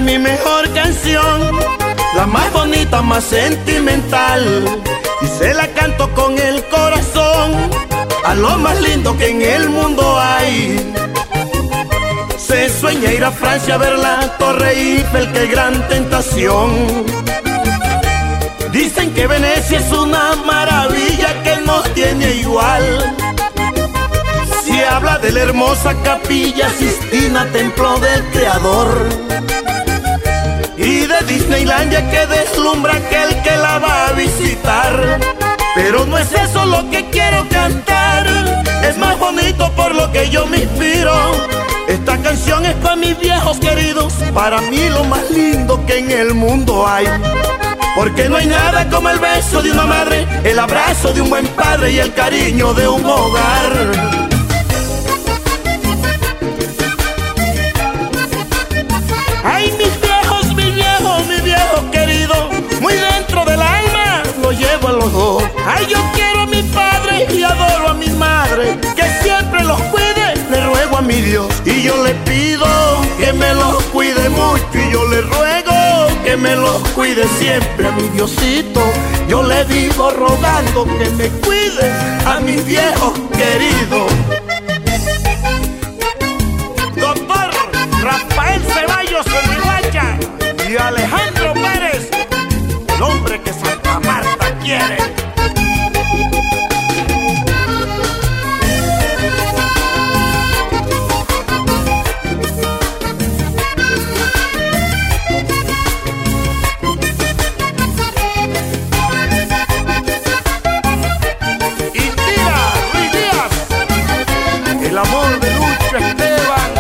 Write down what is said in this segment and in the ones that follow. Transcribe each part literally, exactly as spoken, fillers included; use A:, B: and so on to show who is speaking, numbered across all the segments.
A: mi mejor canción, la más bonita, más sentimental, y se la canto con el corazón a lo más lindo que en el mundo hay. Se sueña ir a Francia a ver la Torre Eiffel, qué gran tentación. Dicen que Venecia es una maravilla que no tiene igual. Se habla de la hermosa Capilla Sistina, templo del Creador, y de Disneylandia que deslumbra aquel que la va a visitar. Pero no es eso lo que quiero cantar, es más bonito por lo que yo me inspiro. Esta canción es para mis viejos queridos, para mí lo más lindo que en el mundo hay. Porque no hay nada como el beso de una madre, el abrazo de un buen padre y el cariño de un hogar. Ay, mis viejos, mis viejos, mis viejos queridos, muy dentro del alma lo llevo a los dos. Ay, yo quiero a mi padre y adoro a mi madre, que siempre los cuide, le ruego a mi Dios. Y yo le pido que me los cuide mucho, y yo le ruego que me los cuide siempre a mi Diosito. Yo le vivo rogando que me cuide a mis viejos queridos. Doctor Rafael Ceballos Rihuacha y Alejandro Pérez, el hombre que Santa Marta quiere. El amor de Lucho Esteban.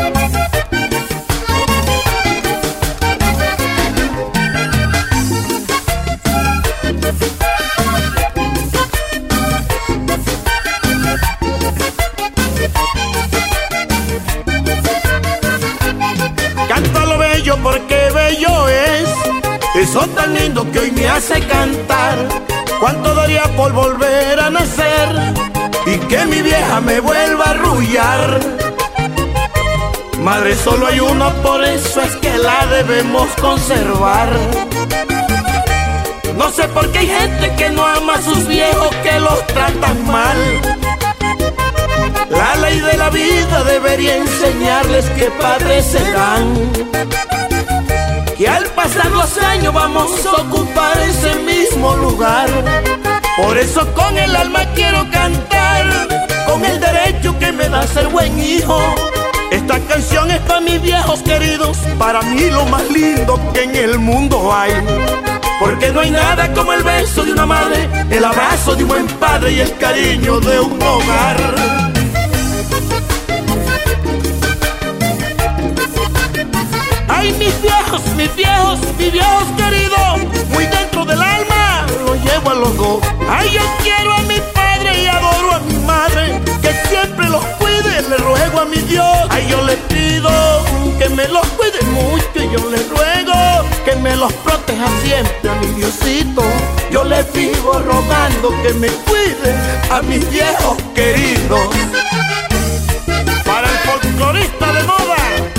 A: Canta lo bello porque bello es, eso tan lindo que hoy me hace cantar. Cuánto daría por volver a nacer y que mi vieja me vuelva a arrullar. Madre solo hay una, por eso es que la debemos conservar. No sé por qué hay gente que no ama a sus viejos, que los tratan mal. La ley de la vida debería enseñarles que padres serán, que al pasar los años vamos a ocupar ese mismo lugar. Por eso con el alma quiero cantar, con el derecho que me da ser buen hijo. Esta canción es para mis viejos queridos, para mí lo más lindo que en el mundo hay. Porque no hay nada como el beso de una madre, el abrazo de un buen padre y el cariño de un hogar. Ay, mis viejos, mis viejos, mis viejos queridos, muy dentro del alma lo llevo a los dos. Ay, yo quiero a mi padre y adoro a mi madre, que siempre los cuide, le ruego a mi Dios. Ay, yo le pido que me los cuide mucho, y yo le ruego que me los proteja siempre a mi Diosito. Yo le vivo rogando que me cuide a mis viejos queridos. Para el folclorista de moda,